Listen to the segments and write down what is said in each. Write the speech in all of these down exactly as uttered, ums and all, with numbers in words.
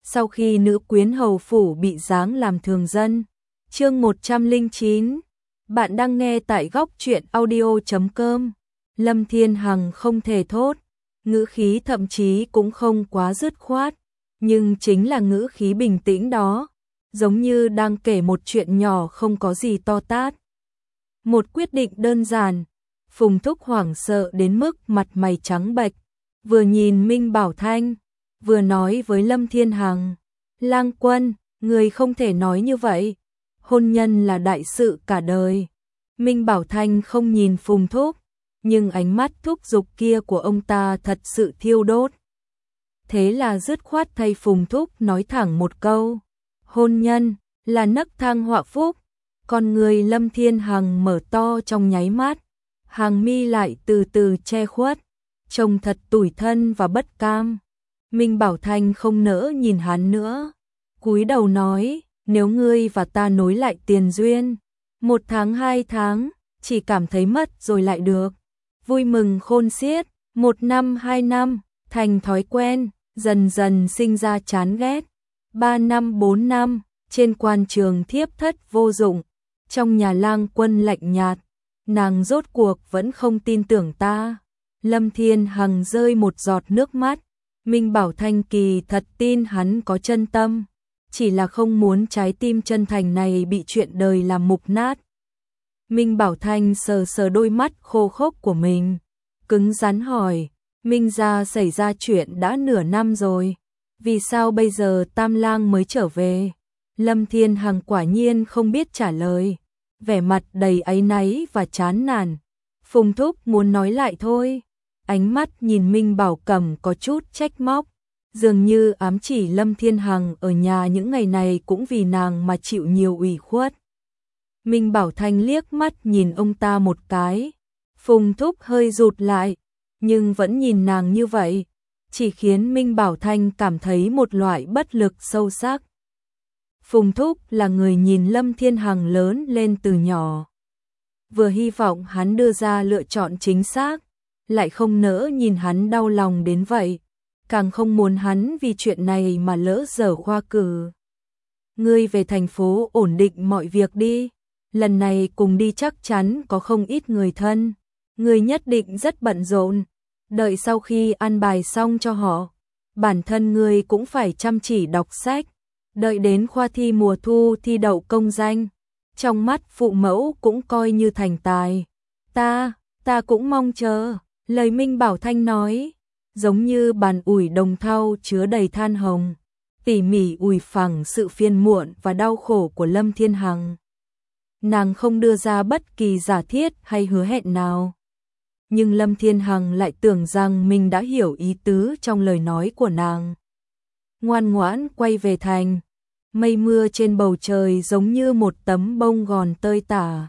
sau khi nữ quyến hầu phủ bị giáng làm thường dân. Chương một trăm lẻ chín. Bạn đang nghe tại góc truyện audio chấm com. Lâm Thiên Hằng không thể thốt, ngữ khí thậm chí cũng không quá dứt khoát, nhưng chính là ngữ khí bình tĩnh đó, giống như đang kể một chuyện nhỏ không có gì to tát. Một quyết định đơn giản. Phùng Thúc hoảng sợ đến mức mặt mày trắng bệch, vừa nhìn Minh Bảo Thanh, vừa nói với Lâm Thiên Hằng, Lang Quân, người không thể nói như vậy, hôn nhân là đại sự cả đời. Minh Bảo Thanh không nhìn Phùng Thúc, nhưng ánh mắt thúc giục kia của ông ta thật sự thiêu đốt. Thế là dứt khoát thay Phùng Thúc nói thẳng một câu, hôn nhân là nấc thang họa phúc. Con người Lâm Thiên Hằng mở to trong nháy mắt, hàng mi lại từ từ che khuất, trông thật tủi thân và bất cam. Minh Bảo Thanh không nỡ nhìn hắn nữa, cúi đầu nói, nếu ngươi và ta nối lại tiền duyên, một tháng hai tháng, chỉ cảm thấy mất rồi lại được. Vui mừng khôn xiết, một năm hai năm, thành thói quen, dần dần sinh ra chán ghét. Ba năm bốn năm, trên quan trường thiếp thất vô dụng, trong nhà Lang Quân lạnh nhạt, nàng rốt cuộc vẫn không tin tưởng ta. Lâm Thiên Hằng rơi một giọt nước mắt, Minh Bảo Thanh kỳ thật tin hắn có chân tâm, chỉ là không muốn trái tim chân thành này bị chuyện đời làm mục nát. Minh Bảo Thanh sờ sờ đôi mắt khô khốc của mình, cứng rắn hỏi, Minh gia xảy ra chuyện đã nửa năm rồi, vì sao bây giờ Tam Lang mới trở về? Lâm Thiên Hằng quả nhiên không biết trả lời, vẻ mặt đầy áy náy và chán nản. Phùng Thúc muốn nói lại thôi, ánh mắt nhìn Minh Bảo Cẩm có chút trách móc, dường như ám chỉ Lâm Thiên Hằng ở nhà những ngày này cũng vì nàng mà chịu nhiều ủy khuất. Minh Bảo Thanh liếc mắt nhìn ông ta một cái, Phùng Thúc hơi rụt lại, nhưng vẫn nhìn nàng như vậy, chỉ khiến Minh Bảo Thanh cảm thấy một loại bất lực sâu sắc. Phùng Thúc là người nhìn Lâm Thiên Hằng lớn lên từ nhỏ, vừa hy vọng hắn đưa ra lựa chọn chính xác, lại không nỡ nhìn hắn đau lòng đến vậy, càng không muốn hắn vì chuyện này mà lỡ dở khoa cử. Ngươi về thành phố ổn định mọi việc đi, lần này cùng đi chắc chắn có không ít người thân, ngươi nhất định rất bận rộn, đợi sau khi an bài xong cho họ, bản thân ngươi cũng phải chăm chỉ đọc sách, đợi đến khoa thi mùa thu thi đậu công danh, trong mắt phụ mẫu cũng coi như thành tài. Ta, ta cũng mong chờ, lời Minh Bảo Thanh nói, giống như bàn ủi đồng thau chứa đầy than hồng, tỉ mỉ ủi phẳng sự phiền muộn và đau khổ của Lâm Thiên Hằng. Nàng không đưa ra bất kỳ giả thiết hay hứa hẹn nào, nhưng Lâm Thiên Hằng lại tưởng rằng mình đã hiểu ý tứ trong lời nói của nàng. Ngoan ngoãn quay về thành, mây mưa trên bầu trời giống như một tấm bông gòn tơi tả,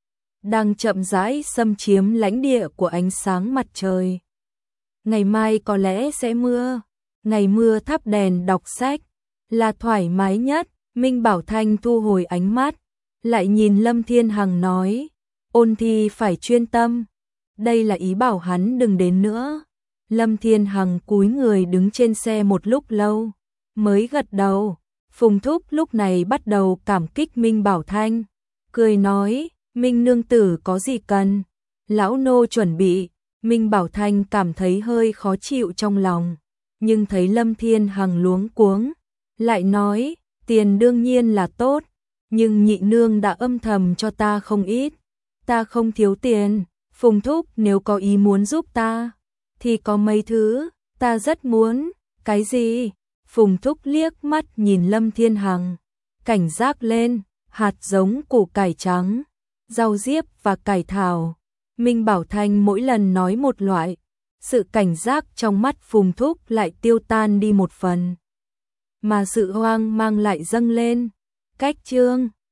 đang chậm rãi xâm chiếm lãnh địa của ánh sáng mặt trời. Ngày mai có lẽ sẽ mưa, ngày mưa thắp đèn đọc sách là thoải mái nhất. Minh Bảo Thanh thu hồi ánh mắt, lại nhìn Lâm Thiên Hằng nói, ôn thi phải chuyên tâm, đây là ý bảo hắn đừng đến nữa. Lâm Thiên Hằng cúi người đứng trên xe một lúc lâu, mới gật đầu. Phùng Thúc lúc này bắt đầu cảm kích Minh Bảo Thanh, cười nói, Minh nương tử có gì cần, lão nô chuẩn bị. Minh Bảo Thanh cảm thấy hơi khó chịu trong lòng, nhưng thấy Lâm Thiên Hằng luống cuống, lại nói, tiền đương nhiên là tốt, nhưng nhị nương đã âm thầm cho ta không ít, ta không thiếu tiền. Phùng Thúc nếu có ý muốn giúp ta, thì có mấy thứ, ta rất muốn. Cái gì? Phùng Thúc liếc mắt nhìn Lâm Thiên Hằng, cảnh giác lên, hạt giống củ cải trắng, rau diếp và cải thảo. Minh Bảo Thanh mỗi lần nói một loại, sự cảnh giác trong mắt Phùng Thúc lại tiêu tan đi một phần, mà sự hoang mang lại dâng lên. Cách chương